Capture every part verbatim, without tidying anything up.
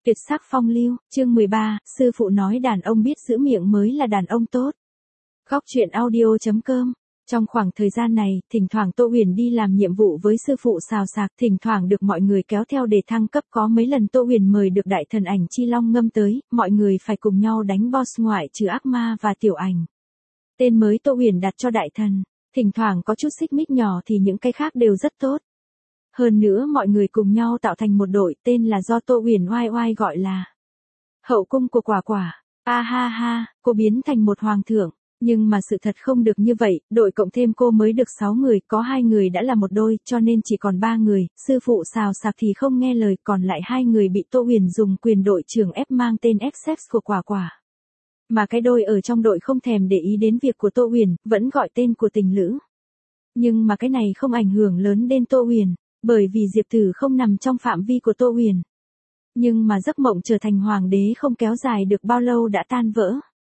Tuyệt sắc phong lưu, chương mười ba, sư phụ nói đàn ông biết giữ miệng mới là đàn ông tốt. Góc truyện audio chấm com. Trong khoảng thời gian này, thỉnh thoảng Tô Huyền đi làm nhiệm vụ với sư phụ xào sạc, thỉnh thoảng được mọi người kéo theo để thăng cấp, có mấy lần Tô Huyền mời được đại thần ảnh Chi Long Ngâm tới, mọi người phải cùng nhau đánh boss ngoại trừ ác ma và tiểu ảnh. Tên mới Tô Huyền đặt cho đại thần, thỉnh thoảng có chút xích mích nhỏ thì những cái khác đều rất tốt. Hơn nữa mọi người cùng nhau tạo thành một đội, tên là do Tô Huyền oai oai gọi là hậu cung của quả quả. A ha ha, cô biến thành một hoàng thượng. Nhưng mà sự thật không được như vậy, đội cộng thêm cô mới được sáu người, có hai người đã là một đôi, cho nên chỉ còn ba người, sư phụ xào sạc thì không nghe lời, còn lại hai người bị Tô Huyền dùng quyền đội trưởng ép mang tên Essex của quả quả. Mà cái đôi ở trong đội không thèm để ý đến việc của Tô Huyền, vẫn gọi tên của tình lữ. Nhưng mà cái này không ảnh hưởng lớn đến Tô Huyền, bởi vì Diệp Tử không nằm trong phạm vi của Tô Huyền. Nhưng mà giấc mộng trở thành hoàng đế không kéo dài được bao lâu đã tan vỡ.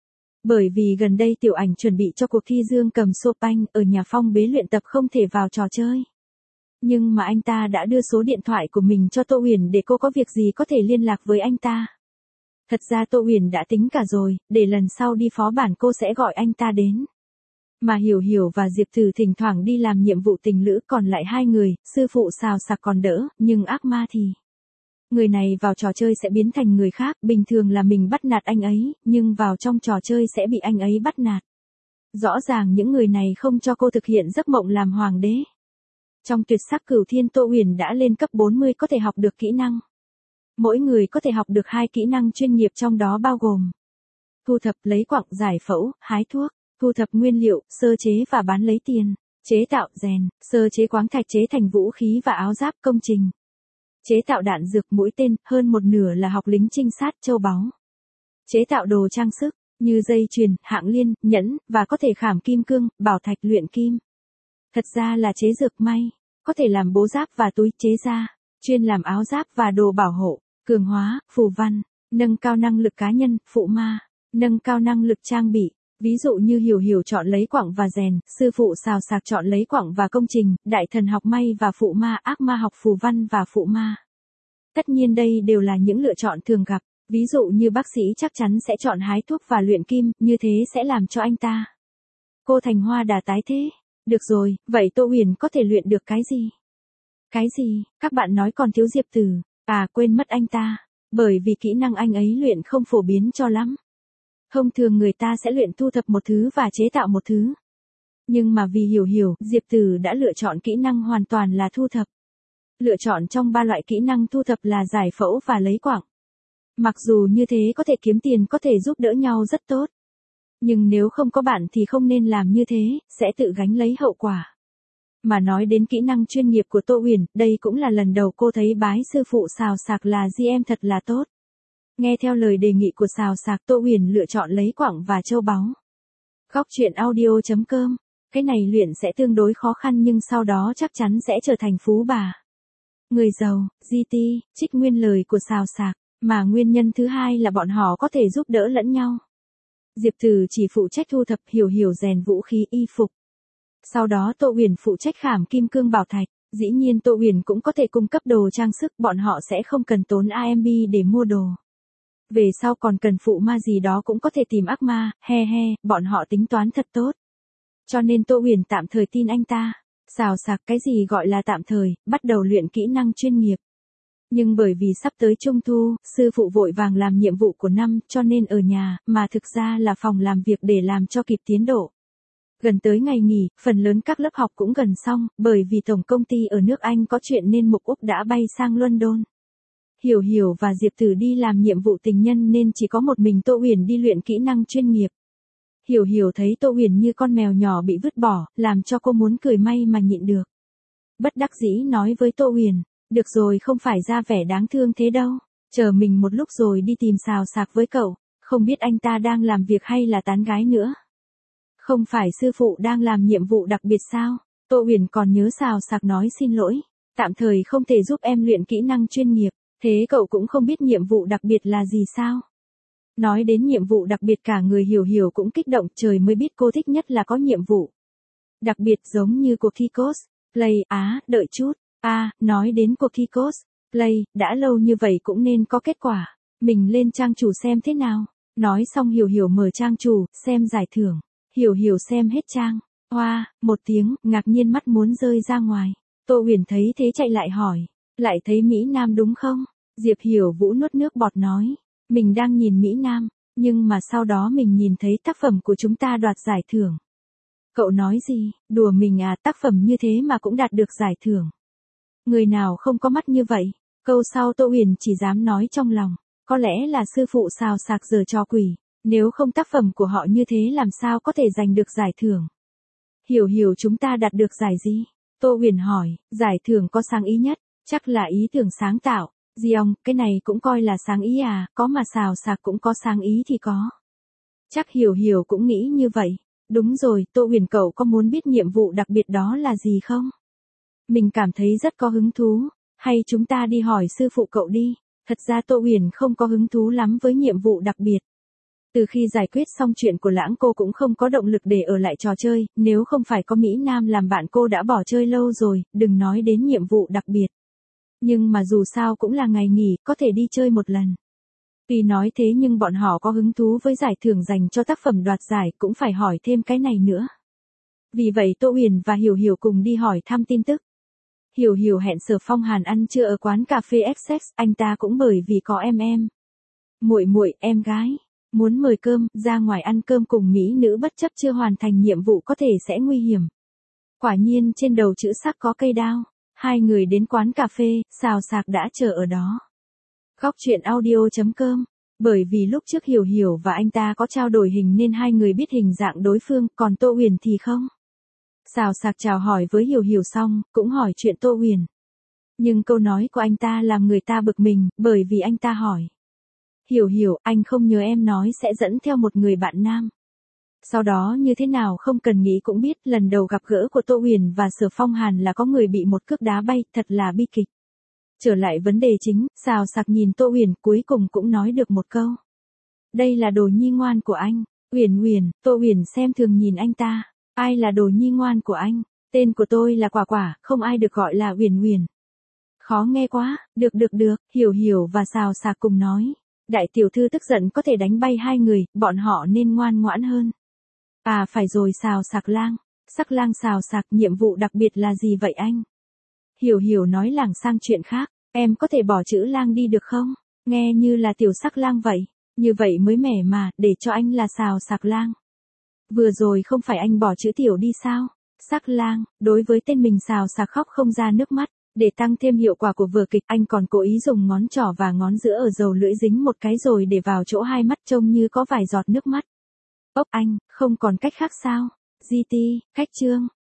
Bởi vì gần đây tiểu ảnh chuẩn bị cho cuộc thi dương cầm Chopin ở nhà phong bế luyện tập không thể vào trò chơi. Nhưng mà anh ta đã đưa số điện thoại của mình cho Tô Huyền để cô có việc gì có thể liên lạc với anh ta. Thật ra Tô Huyền đã tính cả rồi, để lần sau đi phó bản cô sẽ gọi anh ta đến. Mà Hiểu Hiểu và Diệp Tử thỉnh thoảng đi làm nhiệm vụ tình lữ, còn lại hai người, sư phụ xào sạc còn đỡ, nhưng ác ma thì... Người này vào trò chơi sẽ biến thành người khác, bình thường là mình bắt nạt anh ấy, nhưng vào trong trò chơi sẽ bị anh ấy bắt nạt. Rõ ràng những người này không cho cô thực hiện giấc mộng làm hoàng đế. Trong tuyệt sắc cửu thiên Tô Huyền đã lên cấp bốn mươi có thể học được kỹ năng. Mỗi người có thể học được hai kỹ năng chuyên nghiệp trong đó bao gồm thu thập, lấy quặng, giải phẫu, hái thuốc, thu thập nguyên liệu, sơ chế và bán lấy tiền, chế tạo, rèn, sơ chế khoáng thạch chế thành vũ khí và áo giáp, công trình. Chế tạo đạn dược, mũi tên, hơn một nửa là học lính trinh sát, châu báu. Chế tạo đồ trang sức, như dây chuyền, hạng liên, nhẫn, và có thể khảm kim cương, bảo thạch, luyện kim. Thật ra là chế dược may, có thể làm bố giáp và túi, chế da, chuyên làm áo giáp và đồ bảo hộ, cường hóa, phù văn, nâng cao năng lực cá nhân, phụ ma, nâng cao năng lực trang bị. Ví dụ như Hiểu Hiểu chọn lấy quặng và rèn, sư phụ xào sạc chọn lấy quặng và công trình, đại thần học may và phụ ma, ác ma học phù văn và phụ ma. Tất nhiên đây đều là những lựa chọn thường gặp, ví dụ như bác sĩ chắc chắn sẽ chọn hái thuốc và luyện kim, như thế sẽ làm cho anh ta cô thành hoa đà tái thế. Được rồi, vậy Tô Huyền có thể luyện được cái gì? Cái gì? Các bạn nói còn thiếu Diệp Tử, à quên mất anh ta, bởi vì kỹ năng anh ấy luyện không phổ biến cho lắm. Thông thường người ta sẽ luyện thu thập một thứ và chế tạo một thứ. Nhưng mà vì Hiểu Hiểu, Diệp Tử đã lựa chọn kỹ năng hoàn toàn là thu thập. Lựa chọn trong ba loại kỹ năng thu thập là giải phẫu và lấy quặng. Mặc dù như thế có thể kiếm tiền, có thể giúp đỡ nhau rất tốt. Nhưng nếu không có bạn thì không nên làm như thế, sẽ tự gánh lấy hậu quả. Mà nói đến kỹ năng chuyên nghiệp của Tô Huyền, đây cũng là lần đầu cô thấy bái sư phụ xào sạc là giê em thật là tốt. Nghe theo lời đề nghị của xào sạc, Tô Huyền lựa chọn lấy quặng và châu báu. Góc truyện audio chấm com. Cái này luyện sẽ tương đối khó khăn nhưng sau đó chắc chắn sẽ trở thành phú bà. Người giàu, giê tê, trích nguyên lời của xào sạc, mà nguyên nhân thứ hai là bọn họ có thể giúp đỡ lẫn nhau. Diệp Tử chỉ phụ trách thu thập, Hiểu Hiểu rèn vũ khí y phục. Sau đó Tô Huyền phụ trách khảm kim cương bảo thạch, dĩ nhiên Tô Huyền cũng có thể cung cấp đồ trang sức, bọn họ sẽ không cần tốn a em bê để mua đồ. Về sau còn cần phụ ma gì đó cũng có thể tìm ác ma, he he, bọn họ tính toán thật tốt. Cho nên Tô Huyền tạm thời tin anh ta. Xào sạc, cái gì gọi là tạm thời, bắt đầu luyện kỹ năng chuyên nghiệp. Nhưng bởi vì sắp tới trung thu, sư phụ vội vàng làm nhiệm vụ của năm, cho nên ở nhà, mà thực ra là phòng làm việc để làm cho kịp tiến độ. Gần tới ngày nghỉ, phần lớn các lớp học cũng gần xong, bởi vì tổng công ty ở nước Anh có chuyện nên Mục Úc đã bay sang London. Hiểu Hiểu và Diệp Tử đi làm nhiệm vụ tình nhân nên chỉ có một mình Tô Huyền đi luyện kỹ năng chuyên nghiệp. Hiểu Hiểu thấy Tô Huyền như con mèo nhỏ bị vứt bỏ, làm cho cô muốn cười may mà nhịn được. Bất đắc dĩ nói với Tô Huyền, được rồi, không phải ra vẻ đáng thương thế đâu, chờ mình một lúc rồi đi tìm xào sạc với cậu, không biết anh ta đang làm việc hay là tán gái nữa. Không phải sư phụ đang làm nhiệm vụ đặc biệt sao? Tô Huyền còn nhớ xào sạc nói xin lỗi, tạm thời không thể giúp em luyện kỹ năng chuyên nghiệp, thế cậu cũng không biết nhiệm vụ đặc biệt là gì sao? Nói đến nhiệm vụ đặc biệt cả người Hiểu Hiểu cũng kích động, trời mới biết cô thích nhất là có nhiệm vụ đặc biệt giống như cuộc thi cosplay. Á, đợi chút, a, à, nói đến cuộc thi cosplay, đã lâu như vậy cũng nên có kết quả. Mình lên trang chủ xem thế nào. Nói xong Hiểu Hiểu mở trang chủ, xem giải thưởng. Hiểu Hiểu xem hết trang. Hoa, một tiếng, ngạc nhiên mắt muốn rơi ra ngoài. Tô Huyền thấy thế chạy lại hỏi. Lại thấy Mỹ Nam đúng không? Diệp Hiểu Vũ nuốt nước bọt nói. Mình đang nhìn Mỹ Nam, nhưng mà sau đó mình nhìn thấy tác phẩm của chúng ta đoạt giải thưởng. Cậu nói gì? Đùa mình à, tác phẩm như thế mà cũng đạt được giải thưởng. Người nào không có mắt như vậy? Câu sau Tô Huyền chỉ dám nói trong lòng. Có lẽ là sư phụ xào sạc giở trò quỷ. Nếu không tác phẩm của họ như thế làm sao có thể giành được giải thưởng? Hiểu Hiểu chúng ta đạt được giải gì? Tô Huyền hỏi, giải thưởng có sáng ý nhất, chắc là ý tưởng sáng tạo. Gì ông, cái này cũng coi là sáng ý à, có mà xào sạc cũng có sáng ý thì có. Chắc Hiểu Hiểu cũng nghĩ như vậy. Đúng rồi, Tô Huyền cậu có muốn biết nhiệm vụ đặc biệt đó là gì không? Mình cảm thấy rất có hứng thú, hay chúng ta đi hỏi sư phụ cậu đi. Thật ra Tô Huyền không có hứng thú lắm với nhiệm vụ đặc biệt. Từ khi giải quyết xong chuyện của Lãng cô cũng không có động lực để ở lại trò chơi, nếu không phải có Mỹ Nam làm bạn cô đã bỏ chơi lâu rồi, đừng nói đến nhiệm vụ đặc biệt. Nhưng mà dù sao cũng là ngày nghỉ, có thể đi chơi một lần. Tuy nói thế nhưng bọn họ có hứng thú với giải thưởng dành cho tác phẩm đoạt giải cũng phải hỏi thêm cái này nữa. Vì vậy Tô Huyền và Hiểu Hiểu cùng đi hỏi thăm tin tức. Hiểu Hiểu hẹn Sở Phong Hàn ăn trưa ở quán cà phê Essex, anh ta cũng bởi vì có em em. Muội muội, em gái, muốn mời cơm, ra ngoài ăn cơm cùng mỹ nữ bất chấp chưa hoàn thành nhiệm vụ có thể sẽ nguy hiểm. Quả nhiên trên đầu chữ sắc có cây đao. Hai người đến quán cà phê, xào sạc đã chờ ở đó. Góc truyện audio chấm com. Bởi vì lúc trước Hiểu Hiểu và anh ta có trao đổi hình nên hai người biết hình dạng đối phương, còn Tô Huyền thì không. Xào sạc chào hỏi với Hiểu Hiểu xong, cũng hỏi chuyện Tô Huyền. Nhưng câu nói của anh ta làm người ta bực mình, bởi vì anh ta hỏi. Hiểu Hiểu, anh không nhớ em nói sẽ dẫn theo một người bạn nam. Sau đó như thế nào không cần nghĩ cũng biết, lần đầu gặp gỡ của Tô Huyền và Sở Phong Hàn là có người bị một cước đá bay, thật là bi kịch. Trở lại vấn đề chính, xào sạc nhìn Tô Huyền cuối cùng cũng nói được một câu. Đây là đồ nhi ngoan của anh. Huyền Huyền, Tô Huyền xem thường nhìn anh ta. Ai là đồ nhi ngoan của anh? Tên của tôi là Quả Quả, không ai được gọi là Huyền Huyền. Khó nghe quá, được được được, Hiểu Hiểu và xào sạc cùng nói. Đại tiểu thư tức giận có thể đánh bay hai người, bọn họ nên ngoan ngoãn hơn. À phải rồi, xào sạc lang. Sắc lang xào sạc, nhiệm vụ đặc biệt là gì vậy anh? Hiểu Hiểu nói lảng sang chuyện khác. Em có thể bỏ chữ lang đi được không? Nghe như là tiểu sắc lang vậy. Như vậy mới mẻ mà, để cho anh là xào sạc lang. Vừa rồi không phải anh bỏ chữ tiểu đi sao? Sắc lang, đối với tên mình xào sạc khóc không ra nước mắt. Để tăng thêm hiệu quả của vở kịch, anh còn cố ý dùng ngón trỏ và ngón giữa ở dầu lưỡi dính một cái rồi để vào chỗ hai mắt trông như có vài giọt nước mắt. Ốc anh, không còn cách khác sao? giê tê, khách trương.